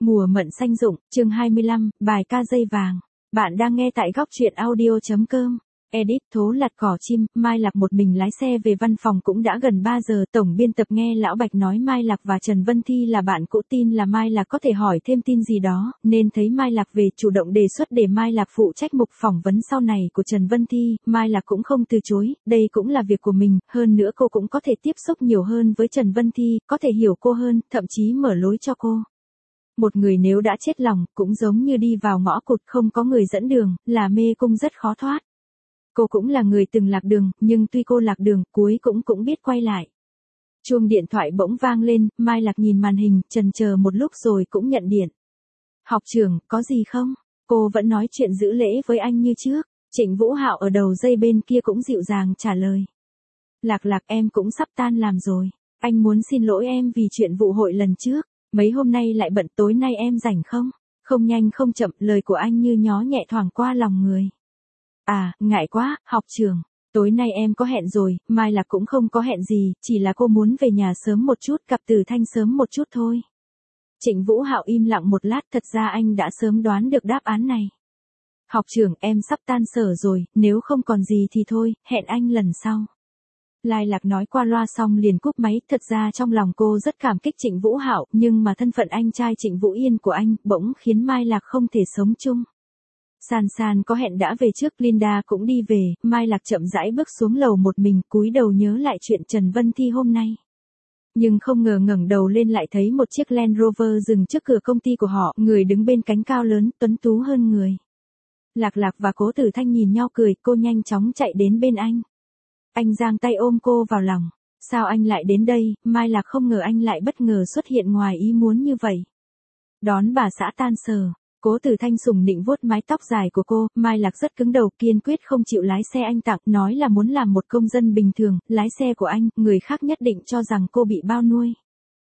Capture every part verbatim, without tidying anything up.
Mùa mận xanh rụng, chương hai mươi lăm, bài ca dây vàng. Bạn đang nghe tại góc truyện audio chấm com. Edit Thố lặt cỏ chim, Mai Lạc một mình lái xe về văn phòng cũng đã gần ba giờ. Tổng biên tập nghe Lão Bạch nói Mai Lạc và Trần Vân Thi là bạn cũ, tin là Mai Lạc có thể hỏi thêm tin gì đó, nên thấy Mai Lạc về chủ động đề xuất để Mai Lạc phụ trách mục phỏng vấn sau này của Trần Vân Thi. Mai Lạc cũng không từ chối, đây cũng là việc của mình, hơn nữa cô cũng có thể tiếp xúc nhiều hơn với Trần Vân Thi, có thể hiểu cô hơn, thậm chí mở lối cho cô. Một người nếu đã chết lòng, cũng giống như đi vào ngõ cụt không có người dẫn đường, là mê cung rất khó thoát. Cô cũng là người từng lạc đường, nhưng tuy cô lạc đường, cuối cũng cũng biết quay lại. Chuông điện thoại bỗng vang lên, Mai Lạc nhìn màn hình, chần chờ một lúc rồi cũng nhận điện. Học trưởng, có gì không? Cô vẫn nói chuyện giữ lễ với anh như trước. Trịnh Vũ Hạo ở đầu dây bên kia cũng dịu dàng trả lời. Lạc Lạc, em cũng sắp tan làm rồi. Anh muốn xin lỗi em vì chuyện vụ hội lần trước. Mấy hôm nay lại bận, tối nay em rảnh không? Không nhanh không chậm, lời của anh như nhó nhẹ thoảng qua lòng người. À, ngại quá, học trưởng. Tối nay em có hẹn rồi, Mai Lạc cũng không có hẹn gì, chỉ là cô muốn về nhà sớm một chút, gặp Từ Thanh sớm một chút thôi. Trịnh Vũ Hạo im lặng một lát, thật ra anh đã sớm đoán được đáp án này. Học trưởng, em sắp tan sở rồi, nếu không còn gì thì thôi, hẹn anh lần sau. Lai Lạc nói qua loa xong liền cúp máy, thật ra trong lòng cô rất cảm kích Trịnh Vũ Hạo, nhưng mà thân phận anh trai Trịnh Vũ Yên của anh bỗng khiến Mai Lạc không thể sống chung. San San có hẹn đã về trước, Linda cũng đi về, Mai Lạc chậm rãi bước xuống lầu một mình, cúi đầu nhớ lại chuyện Trần Vân Thi hôm nay. Nhưng không ngờ ngẩng đầu lên lại thấy một chiếc Land Rover dừng trước cửa công ty của họ, người đứng bên cánh cao lớn, tuấn tú hơn người. Lạc Lạc và Cố Tử Thanh nhìn nhau cười, cô nhanh chóng chạy đến bên anh. Anh giang tay ôm cô vào lòng. Sao anh lại đến đây? Mai Lạc không ngờ anh lại bất ngờ xuất hiện ngoài ý muốn như vậy. Đón bà xã tan sở. Cố Tử Thanh sủng nịnh vuốt mái tóc dài của cô, Mai Lạc rất cứng đầu, kiên quyết không chịu lái xe anh tặng, nói là muốn làm một công dân bình thường, lái xe của anh, người khác nhất định cho rằng cô bị bao nuôi.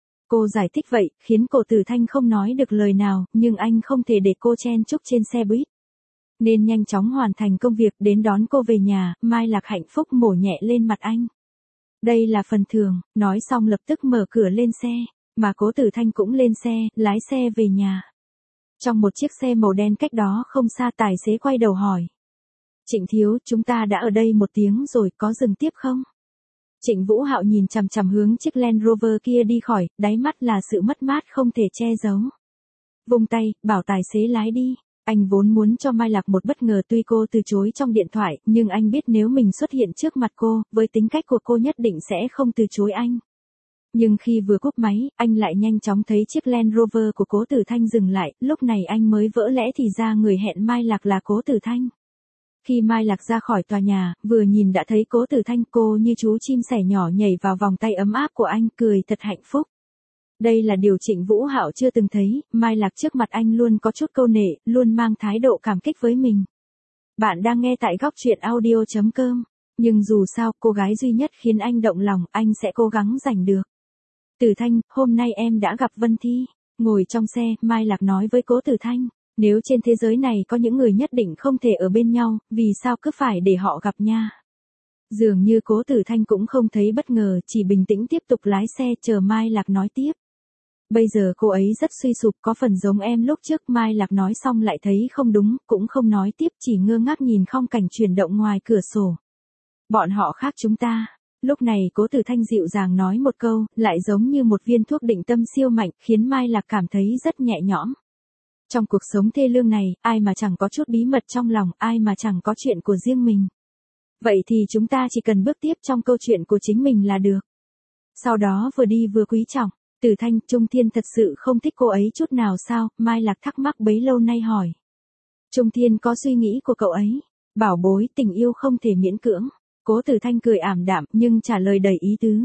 Cô giải thích vậy, khiến Cố Tử Thanh không nói được lời nào, nhưng anh không thể để cô chen chúc trên xe buýt. Nên nhanh chóng hoàn thành công việc, đến đón cô về nhà. Mai Lạc hạnh phúc mổ nhẹ lên mặt anh. Đây là phần thưởng, nói xong lập tức mở cửa lên xe, mà Cố Tử Thanh cũng lên xe, lái xe về nhà. Trong một chiếc xe màu đen cách đó không xa, tài xế quay đầu hỏi. Trịnh thiếu, chúng ta đã ở đây một tiếng rồi, có dừng tiếp không? Trịnh Vũ Hạo nhìn chằm chằm hướng chiếc Land Rover kia đi khỏi, đáy mắt là sự mất mát không thể che giấu. Vung tay, bảo tài xế lái đi. Anh vốn muốn cho Mai Lạc một bất ngờ, tuy cô từ chối trong điện thoại, nhưng anh biết nếu mình xuất hiện trước mặt cô, với tính cách của cô nhất định sẽ không từ chối anh. Nhưng khi vừa cúp máy, anh lại nhanh chóng thấy chiếc Land Rover của Cố Tử Thanh dừng lại, lúc này anh mới vỡ lẽ thì ra người hẹn Mai Lạc là Cố Tử Thanh. Khi Mai Lạc ra khỏi tòa nhà, vừa nhìn đã thấy Cố Tử Thanh, cô như chú chim sẻ nhỏ nhảy vào vòng tay ấm áp của anh, cười thật hạnh phúc. Đây là điều Trịnh Vũ Hạo chưa từng thấy, Mai Lạc trước mặt anh luôn có chút câu nệ, luôn mang thái độ cảm kích với mình. Bạn đang nghe tại góc truyện audio chấm com, nhưng dù sao, cô gái duy nhất khiến anh động lòng, anh sẽ cố gắng giành được. Tử Thanh, hôm nay em đã gặp Vân Thi. Ngồi trong xe, Mai Lạc nói với Cố Tử Thanh, nếu trên thế giới này có những người nhất định không thể ở bên nhau, vì sao cứ phải để họ gặp nha? Dường như Cố Tử Thanh cũng không thấy bất ngờ, chỉ bình tĩnh tiếp tục lái xe chờ Mai Lạc nói tiếp. Bây giờ cô ấy rất suy sụp, có phần giống em lúc trước. Mai Lạc nói xong lại thấy không đúng, cũng không nói tiếp, chỉ ngơ ngác nhìn phong cảnh chuyển động ngoài cửa sổ. Bọn họ khác chúng ta. Lúc này Cố Tử Thanh dịu dàng nói một câu, lại giống như một viên thuốc định tâm siêu mạnh, khiến Mai Lạc cảm thấy rất nhẹ nhõm. Trong cuộc sống thê lương này, ai mà chẳng có chút bí mật trong lòng, ai mà chẳng có chuyện của riêng mình. Vậy thì chúng ta chỉ cần bước tiếp trong câu chuyện của chính mình là được. Sau đó vừa đi vừa quý trọng. Tử Thanh, Trung Thiên thật sự không thích cô ấy chút nào sao? Mai Lạc thắc mắc bấy lâu nay hỏi. Trung Thiên có suy nghĩ của cậu ấy. Bảo bối, tình yêu không thể miễn cưỡng. Cố Tử Thanh cười ảm đạm, nhưng trả lời đầy ý tứ.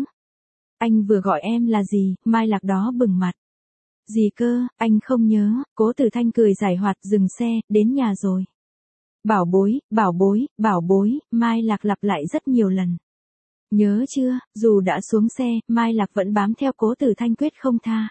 Anh vừa gọi em là gì? Mai Lạc đó bừng mặt. Gì cơ, anh không nhớ. Cố Tử Thanh cười giải hoạt, dừng xe, đến nhà rồi. Bảo bối, bảo bối, bảo bối, Mai Lạc lặp lại rất nhiều lần. Nhớ chưa? Dù đã xuống xe, Mai Lạc vẫn bám theo Cố Tử Thanh quyết không tha.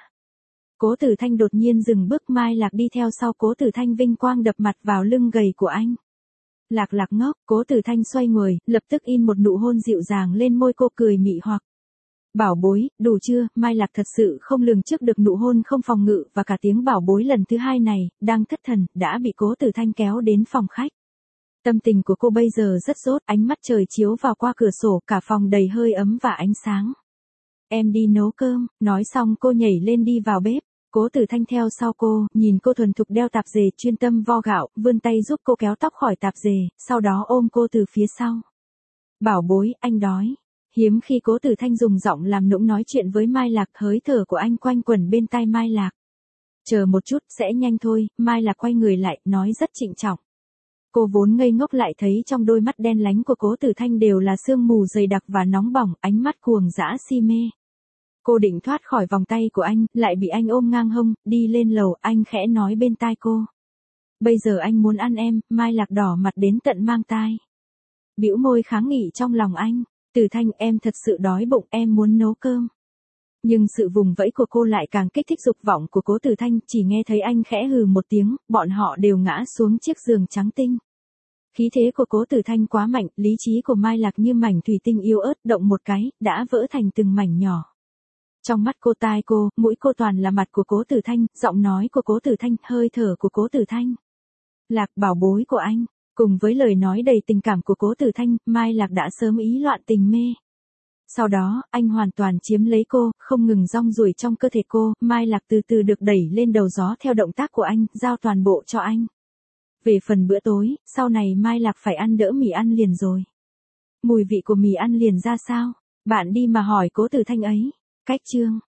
Cố Tử Thanh đột nhiên dừng bước, Mai Lạc đi theo sau. Cố Tử Thanh vinh quang đập mặt vào lưng gầy của anh. Lạc Lạc ngốc, Cố Tử Thanh xoay người, lập tức in một nụ hôn dịu dàng lên môi cô, cười mị hoặc. Bảo bối, đủ chưa? Mai Lạc thật sự không lường trước được nụ hôn không phòng ngự và cả tiếng bảo bối lần thứ hai này, đang thất thần, đã bị Cố Tử Thanh kéo đến phòng khách. Tâm tình của cô bây giờ rất rốt, ánh mắt trời chiếu vào qua cửa sổ, cả phòng đầy hơi ấm và ánh sáng. Em đi nấu cơm, nói xong cô nhảy lên đi vào bếp. Cố Tử Thanh theo sau cô, nhìn cô thuần thục đeo tạp dề, chuyên tâm vo gạo, vươn tay giúp cô kéo tóc khỏi tạp dề, sau đó ôm cô từ phía sau. Bảo bối, anh đói. Hiếm khi Cố Tử Thanh dùng giọng làm nũng nói chuyện với Mai Lạc, hơi thở của anh quanh quẩn bên tai Mai Lạc. Chờ một chút, sẽ nhanh thôi. Mai Lạc quay người lại, nói rất trịnh trọng. Cô vốn ngây ngốc lại thấy trong đôi mắt đen lánh của Cố Tử Thanh đều là sương mù dày đặc và nóng bỏng, ánh mắt cuồng dã si mê. Cô định thoát khỏi vòng tay của anh, lại bị anh ôm ngang hông, đi lên lầu, anh khẽ nói bên tai cô. Bây giờ anh muốn ăn em. Mai Lạc đỏ mặt đến tận mang tai. Bĩu môi kháng nghị trong lòng anh. Tử Thanh, em thật sự đói bụng, em muốn nấu cơm. Nhưng sự vùng vẫy của cô lại càng kích thích dục vọng của Cố Tử Thanh, chỉ nghe thấy anh khẽ hừ một tiếng, bọn họ đều ngã xuống chiếc giường trắng tinh. Khí thế của Cố Tử Thanh quá mạnh, lý trí của Mai Lạc như mảnh thủy tinh yếu ớt, động một cái, đã vỡ thành từng mảnh nhỏ. Trong mắt cô, tai cô, mũi cô toàn là mặt của Cố Tử Thanh, giọng nói của Cố Tử Thanh, hơi thở của Cố Tử Thanh. Lạc, bảo bối của anh, cùng với lời nói đầy tình cảm của Cố Tử Thanh, Mai Lạc đã sớm ý loạn tình mê. Sau đó, anh hoàn toàn chiếm lấy cô, không ngừng rong ruổi trong cơ thể cô, Mai Lạc từ từ được đẩy lên đầu gió theo động tác của anh, giao toàn bộ cho anh. Về phần bữa tối, sau này Mai Lạc phải ăn đỡ mì ăn liền rồi. Mùi vị của mì ăn liền ra sao? Bạn đi mà hỏi Cố Tử Thanh ấy. Cách chương